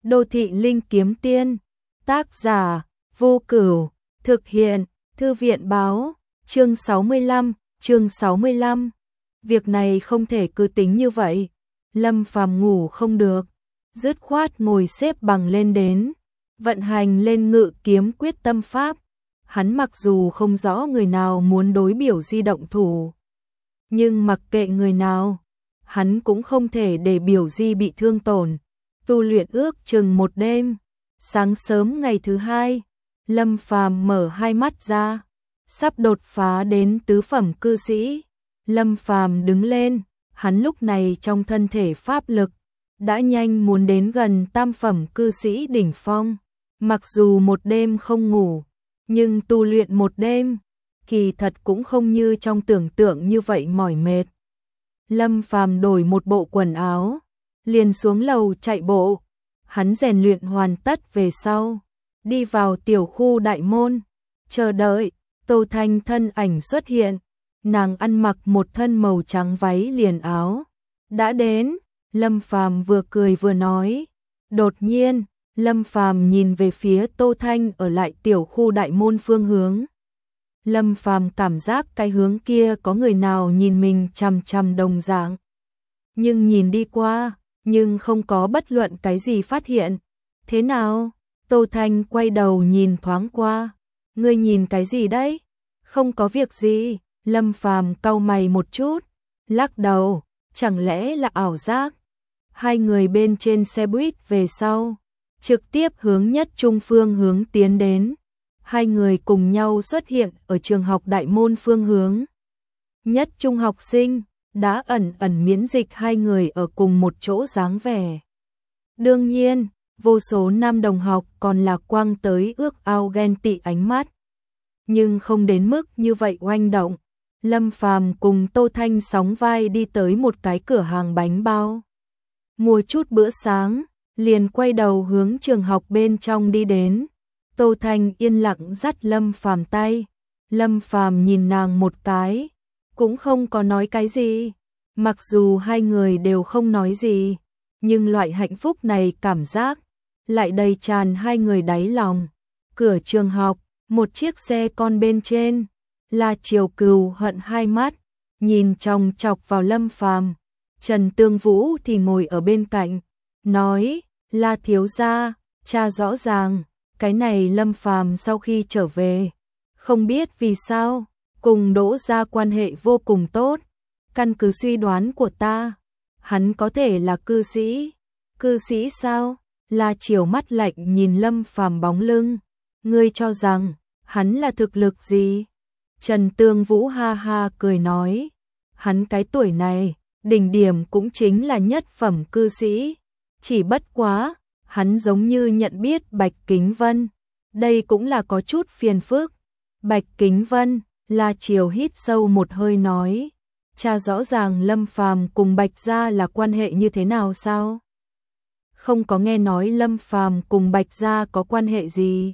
Đô thị linh kiếm tiên. Tác giả: Vô Cửu. Thực hiện: Thư viện báo. Chương 65. Việc này không thể cứ tính như vậy. Lâm Phàm ngủ không được, dứt khoát ngồi xếp bằng lên đến, vận hành lên Ngự Kiếm Quyết tâm pháp. Hắn mặc dù không rõ người nào muốn đối biểu di động thủ, nhưng mặc kệ người nào, hắn cũng không thể để biểu di bị thương tổn. Tu luyện ước chừng một đêm, sáng sớm ngày thứ hai, Lâm Phàm mở hai mắt ra, sắp đột phá đến tứ phẩm cư sĩ. Lâm Phàm đứng lên, hắn lúc này trong thân thể pháp lực đã nhanh muốn đến gần tam phẩm cư sĩ đỉnh phong. Mặc dù một đêm không ngủ, nhưng tu luyện một đêm, kỳ thật cũng không như trong tưởng tượng như vậy mỏi mệt. Lâm Phàm đổi một bộ quần áo, liền xuống lầu chạy bộ. Hắn rèn luyện hoàn tất về sau, đi vào tiểu khu đại môn, chờ đợi. Tô Thanh thân ảnh xuất hiện, nàng ăn mặc một thân màu trắng váy liền áo. Đã đến, Lâm Phàm vừa cười vừa nói. Đột nhiên, Lâm Phàm nhìn về phía Tô Thanh ở lại tiểu khu đại môn phương hướng. Lâm Phàm cảm giác cái hướng kia có người nào nhìn mình chằm chằm đồng dạng. Nhưng nhìn đi qua, nhưng không có bất luận cái gì phát hiện. Thế nào? Tô Thanh quay đầu nhìn thoáng qua. Ngươi nhìn cái gì đấy? Không có việc gì. Lâm Phàm cau mày một chút, lắc đầu, chẳng lẽ là ảo giác? Hai người bên trên xe buýt về sau, trực tiếp hướng Nhất Trung phương hướng tiến đến. Hai người cùng nhau xuất hiện ở trường học đại môn phương hướng. Nhất Trung học sinh đã ẩn ẩn miễn dịch hai người ở cùng một chỗ dáng vẻ. Đương nhiên, vô số nam đồng học còn lạc quang tới ước ao ghen tị ánh mắt, nhưng không đến mức như vậy oanh động. Lâm Phàm cùng Tô Thanh sóng vai đi tới một cái cửa hàng bánh bao, mua chút bữa sáng, liền quay đầu hướng trường học bên trong đi đến. Tô Thanh yên lặng dắt Lâm Phàm tay. Lâm Phàm nhìn nàng một cái, cũng không có nói cái gì. Mặc dù hai người đều không nói gì, nhưng loại hạnh phúc này cảm giác lại đầy tràn hai người đáy lòng. Cửa trường học, một chiếc xe con bên trên, La Triều Cừu hận hai mắt, nhìn chòng chọc vào Lâm Phàm. Trần Tương Vũ thì ngồi ở bên cạnh, nói: La thiếu gia, cha rõ ràng, cái này Lâm Phàm sau khi trở về, không biết vì sao, cùng Đỗ gia quan hệ vô cùng tốt. Căn cứ suy đoán của ta, hắn có thể là cư sĩ. Cư sĩ sao? La Triều mắt lạnh nhìn Lâm Phàm bóng lưng. Ngươi cho rằng hắn là thực lực gì? Trần Tương Vũ ha ha cười nói. Hắn cái tuổi này, đỉnh điểm cũng chính là nhất phẩm cư sĩ. Chỉ bất quá, hắn giống như nhận biết Bạch Kính Vân. Đây cũng là có chút phiền phức. Bạch Kính Vân, La Triều hít sâu một hơi nói. Cha rõ ràng Lâm Phàm cùng Bạch gia là quan hệ như thế nào sao? Không có nghe nói Lâm Phàm cùng Bạch gia có quan hệ gì.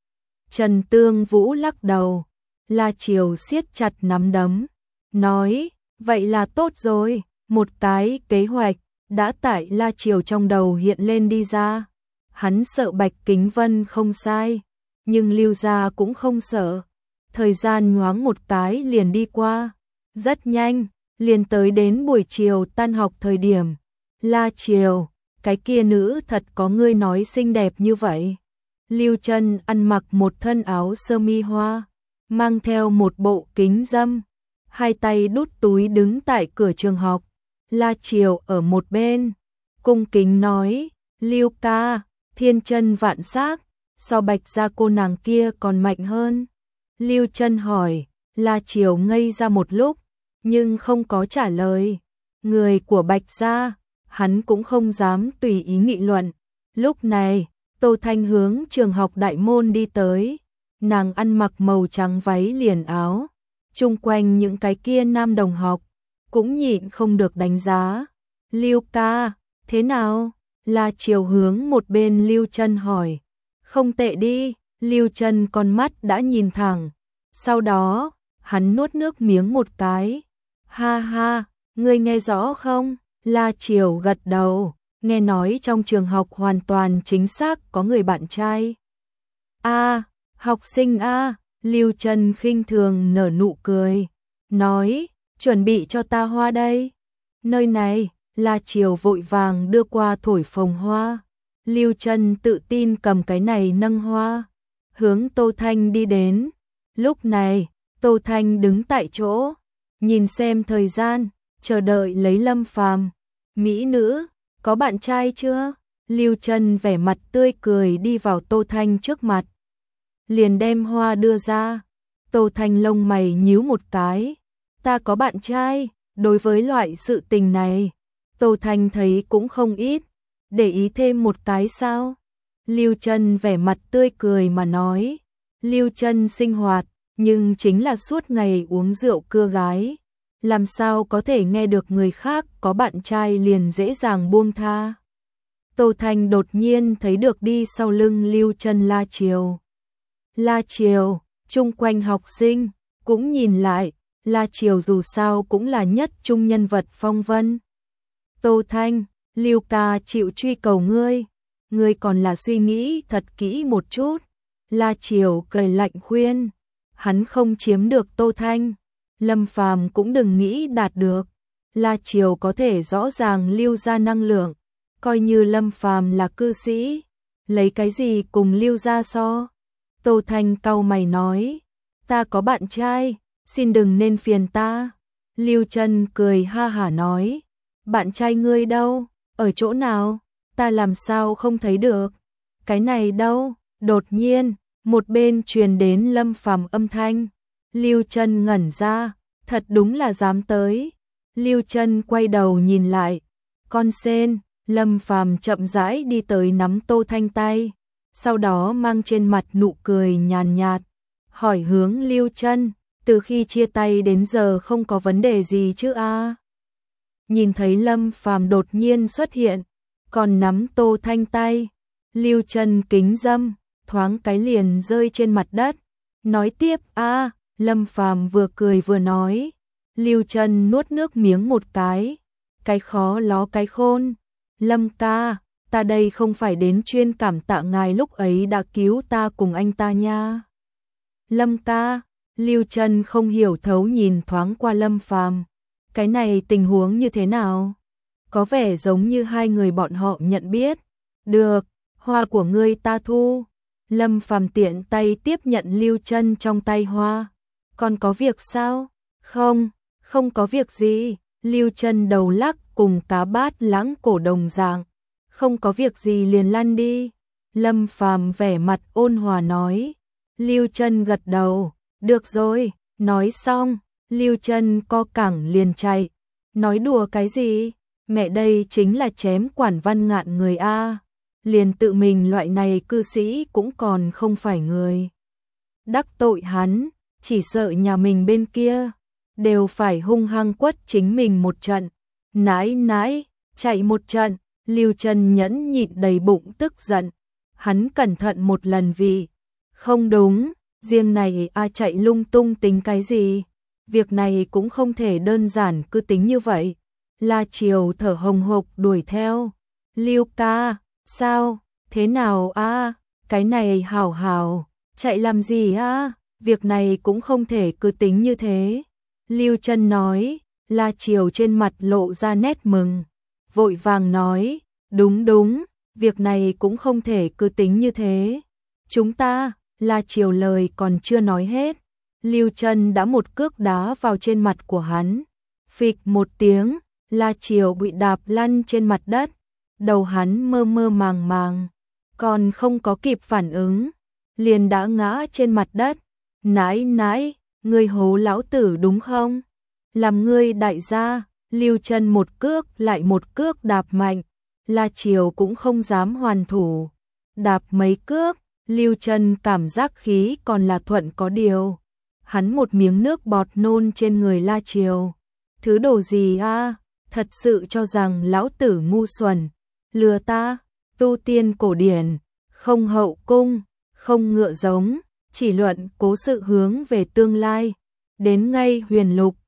Trần Tương Vũ lắc đầu. La Triều siết chặt nắm đấm, nói, vậy là tốt rồi. Một cái kế hoạch đã tại La Triều trong đầu hiện lên đi ra. Hắn sợ Bạch Kính Vân không sai, nhưng Lưu gia cũng không sợ. Thời gian nhoáng một cái liền đi qua, rất nhanh, liền tới đến buổi chiều tan học thời điểm. La Triều, cái kia nữ thật có ngươi nói xinh đẹp như vậy. Lưu Trân ăn mặc một thân áo sơ mi hoa, mang theo một bộ kính dâm, hai tay đút túi đứng tại cửa trường học. La Triều ở một bên, cung kính nói, Lưu ca, thiên chân vạn sắc, so Bạch gia cô nàng kia còn mạnh hơn. Lưu Trân hỏi, La Triều ngây ra một lúc, nhưng không có trả lời. Người của Bạch gia, hắn cũng không dám tùy ý nghị luận. Lúc này, Tô Thanh hướng trường học đại môn đi tới. Nàng ăn mặc màu trắng váy liền áo. Chung quanh những cái kia nam đồng học cũng nhịn không được đánh giá. Lưu ca, thế nào? La Triều hướng một bên Lưu Trân hỏi. Không tệ đi. Lưu Trân con mắt đã nhìn thẳng. Sau đó, hắn nuốt nước miếng một cái. Ha ha, ngươi nghe rõ không? La Triều gật đầu. nghe nói trong trường học hoàn toàn chính xác có người bạn trai. A, học sinh A, Lưu Trân khinh thường nở nụ cười, nói, chuẩn bị cho ta hoa đây. Nơi này, La Triều vội vàng đưa qua thổi phồng hoa. Lưu Trân tự tin cầm cái này nâng hoa, hướng Tô Thanh đi đến. Lúc này, Tô Thanh đứng tại chỗ, nhìn xem thời gian, chờ đợi lấy Lâm Phàm. Mỹ nữ, có bạn trai chưa? Lưu Trân vẻ mặt tươi cười đi vào Tô Thanh trước mặt, liền đem hoa đưa ra. Tô Thanh lông mày nhíu một cái, ta có bạn trai, đối với loại sự tình này, Tô Thanh thấy cũng không ít, để ý thêm một cái sao? Lưu Trân vẻ mặt tươi cười mà nói, Lưu Trân sinh hoạt, nhưng chính là suốt ngày uống rượu cưa gái, làm sao có thể nghe được người khác có bạn trai liền dễ dàng buông tha. Tô Thanh đột nhiên thấy được đi sau lưng Lưu Trân La Triều. La Triều, chung quanh học sinh, cũng nhìn lại, La Triều dù sao cũng là nhất trung nhân vật phong vân. Tô Thanh, Lưu ca chịu truy cầu ngươi còn là suy nghĩ thật kỹ một chút. La Triều cười lạnh khuyên, hắn không chiếm được Tô Thanh, Lâm Phàm cũng đừng nghĩ đạt được. La Triều có thể rõ ràng lưu ra năng lượng, coi như Lâm Phàm là cư sĩ, lấy cái gì cùng lưu ra so. Tô Thanh cau mày nói, ta có bạn trai, xin đừng nên phiền ta. Lưu Trân cười ha hả nói, bạn trai ngươi đâu, ở chỗ nào, ta làm sao không thấy được, cái này đâu. Đột nhiên, một bên truyền đến Lâm Phàm âm thanh. Lưu Trân ngẩn ra, thật đúng là dám tới. Lưu Trân quay đầu nhìn lại, con sen. Lâm Phàm chậm rãi đi tới nắm Tô Thanh tay, sau đó mang trên mặt nụ cười nhàn nhạt, hỏi hướng Lưu Trân, từ khi chia tay đến giờ không có vấn đề gì chứ a? Nhìn thấy Lâm Phàm đột nhiên xuất hiện, còn nắm Tô Thanh tay, Lưu Trân kính dâm, thoáng cái liền rơi trên mặt đất, nói tiếp a. Lâm Phàm vừa cười vừa nói. Lưu Trân nuốt nước miếng một cái khó ló cái khôn. Lâm ca, ta đây không phải đến chuyên cảm tạ ngài lúc ấy đã cứu ta cùng anh ta nha. Lâm ca, Lưu Trân không hiểu thấu nhìn thoáng qua Lâm Phàm, cái này tình huống như thế nào? Có vẻ giống như hai người bọn họ nhận biết. Được, hoa của ngươi ta thu. Lâm Phàm tiện tay tiếp nhận Lưu Trân trong tay hoa. Còn có việc sao? Không, không có việc gì. Lưu Trân đầu lắc cùng cá bát lãng cổ đồng dạng. Không có việc gì liền lăn đi. Lâm Phàm vẻ mặt ôn hòa nói. Lưu Trân gật đầu. Được rồi, nói xong, Lưu Trân co cẳng liền chạy. Nói đùa cái gì? Mẹ đây chính là chém Quản Văn Ngạn người A. Liền tự mình loại này cư sĩ cũng còn không phải người. Đắc tội hắn, chỉ sợ nhà mình bên kia đều phải hung hăng quất chính mình một trận. Nãi nãi, chạy một trận. Lưu Trân nhẫn nhịn đầy bụng tức giận. Hắn cẩn thận một lần vì không đúng, riêng này chạy lung tung tính cái gì? Việc này cũng không thể đơn giản cứ tính như vậy. La Triều thở hồng hộc đuổi theo. Lưu ca, sao, thế nào a? Cái này hảo hảo, chạy làm gì a? Việc này cũng không thể cứ tính như thế. Lưu Trân nói. La Triều trên mặt lộ ra nét mừng, vội vàng nói, đúng đúng, việc này cũng không thể cứ tính như thế. Chúng ta, La Triều lời còn chưa nói hết, Lưu Trân đã một cước đá vào trên mặt của hắn. Phịch một tiếng, La Triều bị đạp lăn trên mặt đất, đầu hắn mơ mơ màng màng, còn không có kịp phản ứng, liền đã ngã trên mặt đất. Nãi nãi, ngươi hố lão tử đúng không? Làm ngươi đại gia. Lưu Trân một cước lại một cước đạp mạnh, La Triều cũng không dám hoàn thủ. Đạp mấy cước, Lưu Trân cảm giác khí còn là thuận có điều. Hắn một miếng nước bọt nôn trên người La Triều. Thứ đồ gì a? Thật sự cho rằng lão tử ngu xuẩn, lừa ta? Tu tiên cổ điển, không hậu cung, không ngựa giống, chỉ luận cố sự hướng về tương lai. Đến ngay huyền lục,